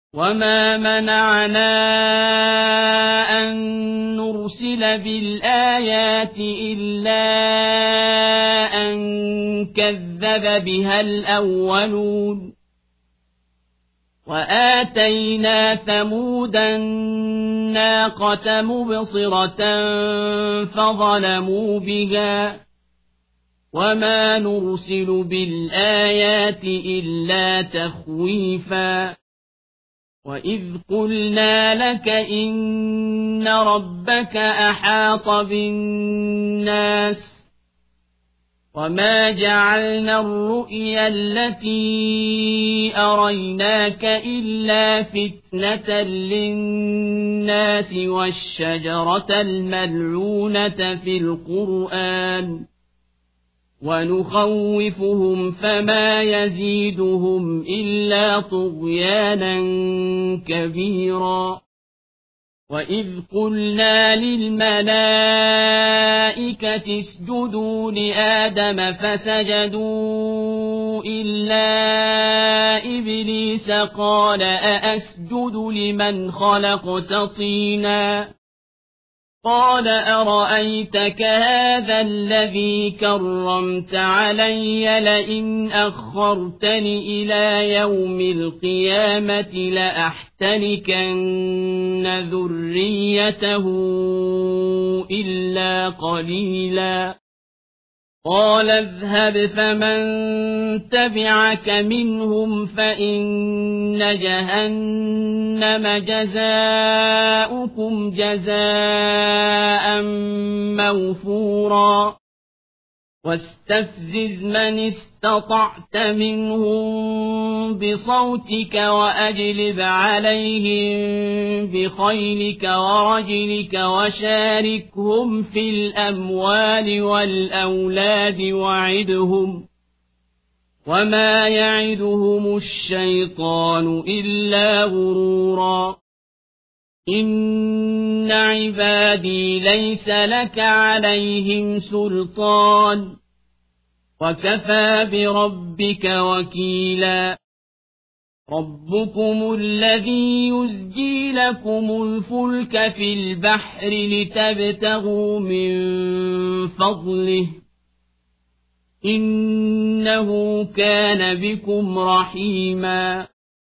وما منعنا أن نرسل بالآيات إلا أن كذب بها الأولون وآتينا ثمود الناقة مبصرة فظلموا بها وما نرسل بالآيات إلا تخويفا وإذ قلنا لك إن ربك أحاط بالناس وما جعلنا الرؤيا التي أريناك إلا فتنة للناس والشجرة الملعونة في القرآن ونخوفهم فما يزيدهم إلا طغيانا كبيرا وإذ قلنا للملائكة اسجدوا لآدم فسجدوا إلا إبليس قال أأسجد لمن خلقت طينا قال أرأيتك هذا الذي كرمت علي لئن أخرتني إلى يوم القيامة لأحتنكن ذريته إلا قليلا قال اذهب فمن تبعك منهم فإن جهنم جزاؤكم جزاء موفورا واستفزز من استطعت منهم بصوتك وأجلب عليهم بخيلك ورجلك وشاركهم في الأموال والأولاد وعدهم وما يعدهم الشيطان إلا غرورا إن عبادي ليس لك عليهم سلطان وكفى بربك وكيلا ربكم الذي يزجي لكم الفلك في البحر لتبتغوا من فضله إنه كان بكم رحيما